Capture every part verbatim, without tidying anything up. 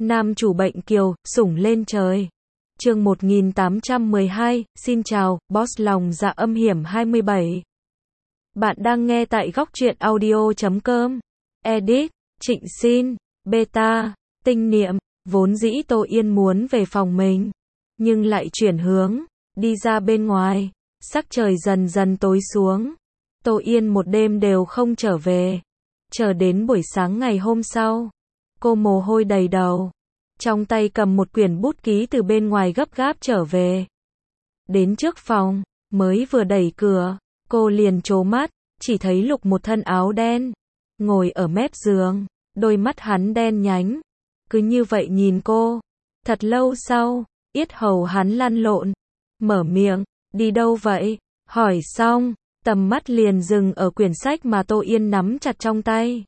Nam chủ bệnh kiều, sủng lên trời. Chương một nghìn tám trăm mười hai, xin chào, boss lòng dạ âm hiểm hai mươi bảy. Bạn đang nghe tại góc truyện audio chấm com. Edit, Trịnh Xin, Beta, Tinh Niệm. Vốn dĩ Tô Yên muốn về phòng mình, nhưng lại chuyển hướng, đi ra bên ngoài. Sắc trời dần dần tối xuống. Tô Yên một đêm đều không trở về. Chờ đến buổi sáng ngày hôm sau, cô mồ hôi đầy đầu, trong tay cầm một quyển bút ký từ bên ngoài gấp gáp trở về. Đến trước phòng, mới vừa đẩy cửa, cô liền trố mắt, chỉ thấy Lục một thân áo đen, ngồi ở mép giường, đôi mắt hắn đen nhánh, cứ như vậy nhìn cô. Thật lâu sau, yết hầu hắn lăn lộn, mở miệng, đi đâu vậy? Hỏi xong, tầm mắt liền dừng ở quyển sách mà Tô Yên nắm chặt trong tay.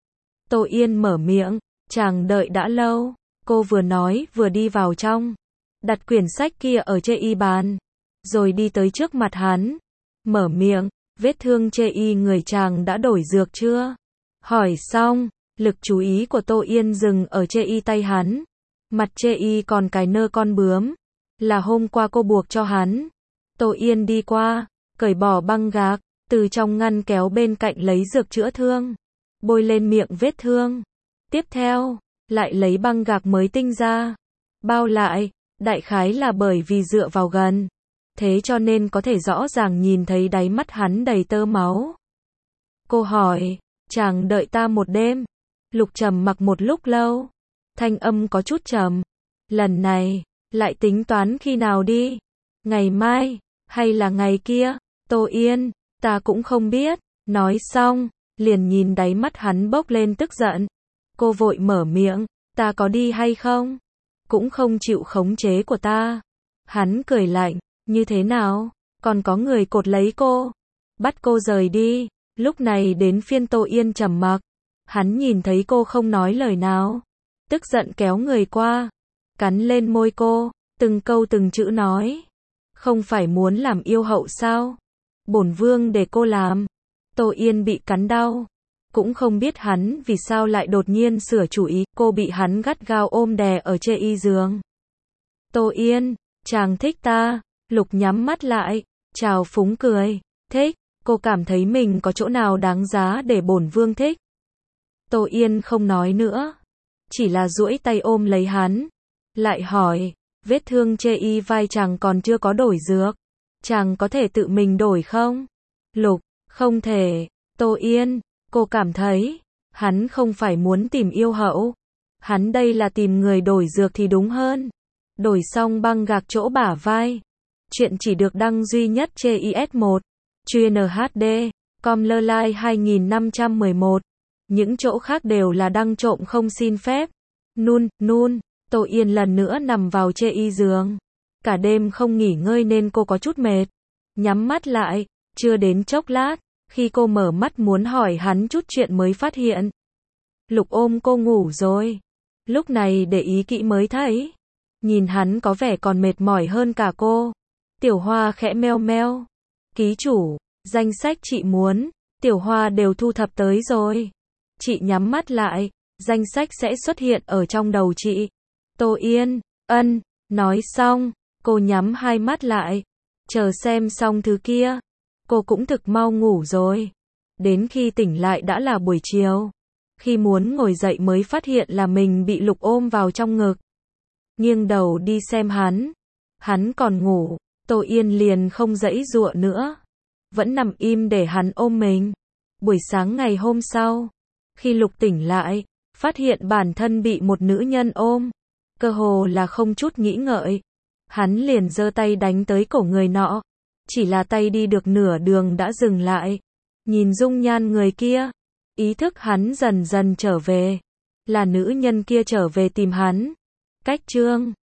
Tô Yên mở miệng, chàng đợi đã lâu. Cô vừa nói vừa đi vào trong, đặt quyển sách kia ở trên y bàn, rồi đi tới trước mặt hắn, mở miệng, vết thương chê y người chàng đã đổi dược chưa? Hỏi xong, lực chú ý của Tô Yên dừng ở chê y tay hắn. Mặt chê y còn cái nơ con bướm, là hôm qua cô buộc cho hắn. Tô Yên đi qua, cởi bỏ băng gạc, từ trong ngăn kéo bên cạnh lấy dược chữa thương, bôi lên miệng vết thương. Tiếp theo, lại lấy băng gạc mới tinh ra, bao lại, đại khái là bởi vì dựa vào gần, thế cho nên có thể rõ ràng nhìn thấy đáy mắt hắn đầy tơ máu. Cô hỏi, chàng đợi ta một đêm? Lục trầm mặc một lúc lâu, thanh âm có chút trầm, lần này, lại tính toán khi nào đi? Ngày mai, hay là ngày kia? Tô Yên, ta cũng không biết. Nói xong, liền nhìn đáy mắt hắn bốc lên tức giận. Cô vội mở miệng, ta có đi hay không? Cũng không chịu khống chế của ta. Hắn cười lạnh, như thế nào? Còn có người cột lấy cô, bắt cô rời đi. Lúc này đến phiên Tô Yên trầm mặc. Hắn nhìn thấy cô không nói lời nào, tức giận kéo người qua, cắn lên môi cô, từng câu từng chữ nói. Không phải muốn làm yêu hậu sao? Bổn vương để cô làm. Tô Yên bị cắn đau, cũng không biết hắn vì sao lại đột nhiên sửa chủ ý. Cô bị hắn gắt gao ôm đè ở trên y giường. Tô Yên, chàng thích ta? Lục nhắm mắt lại, chào phúng cười. Thích? Cô cảm thấy mình có chỗ nào đáng giá để bổn vương thích? Tô Yên không nói nữa, chỉ là duỗi tay ôm lấy hắn, lại hỏi, vết thương chê y vai chàng còn chưa có đổi dược, chàng có thể tự mình đổi không? Lục, không thể. Tô Yên, cô cảm thấy, hắn không phải muốn tìm yêu hậu, hắn đây là tìm người đổi dược thì đúng hơn. Đổi xong băng gạc chỗ bả vai. Chuyện chỉ được đăng duy nhất trên i ét một, chuyên hát đê, com lơ lai hai nghìn năm trăm mười một. Những chỗ khác đều là đăng trộm không xin phép. Nun, nun, Tô Yên lần nữa nằm vào chê y giường. Cả đêm không nghỉ ngơi nên cô có chút mệt. Nhắm mắt lại, chưa đến chốc lát, khi cô mở mắt muốn hỏi hắn chút chuyện mới phát hiện. Lục ôm cô ngủ rồi. Lúc này để ý kỹ mới thấy. Nhìn hắn có vẻ còn mệt mỏi hơn cả cô. Tiểu Hoa khẽ meo meo. Ký chủ, danh sách chị muốn, Tiểu Hoa đều thu thập tới rồi. Chị nhắm mắt lại, danh sách sẽ xuất hiện ở trong đầu chị. Tô Yên, ân, nói xong, cô nhắm hai mắt lại, chờ xem xong thứ kia. Cô cũng thực mau ngủ rồi. Đến khi tỉnh lại đã là buổi chiều. Khi muốn ngồi dậy mới phát hiện là mình bị Lục ôm vào trong ngực. Nghiêng đầu đi xem hắn. Hắn còn ngủ, Tô Yên liền không giãy giụa nữa. Vẫn nằm im để hắn ôm mình. Buổi sáng ngày hôm sau, khi Lục tỉnh lại, phát hiện bản thân bị một nữ nhân ôm, cơ hồ là không chút nghĩ ngợi, hắn liền giơ tay đánh tới cổ người nọ, chỉ là tay đi được nửa đường đã dừng lại, nhìn dung nhan người kia, ý thức hắn dần dần trở về, là nữ nhân kia trở về tìm hắn. Cách chương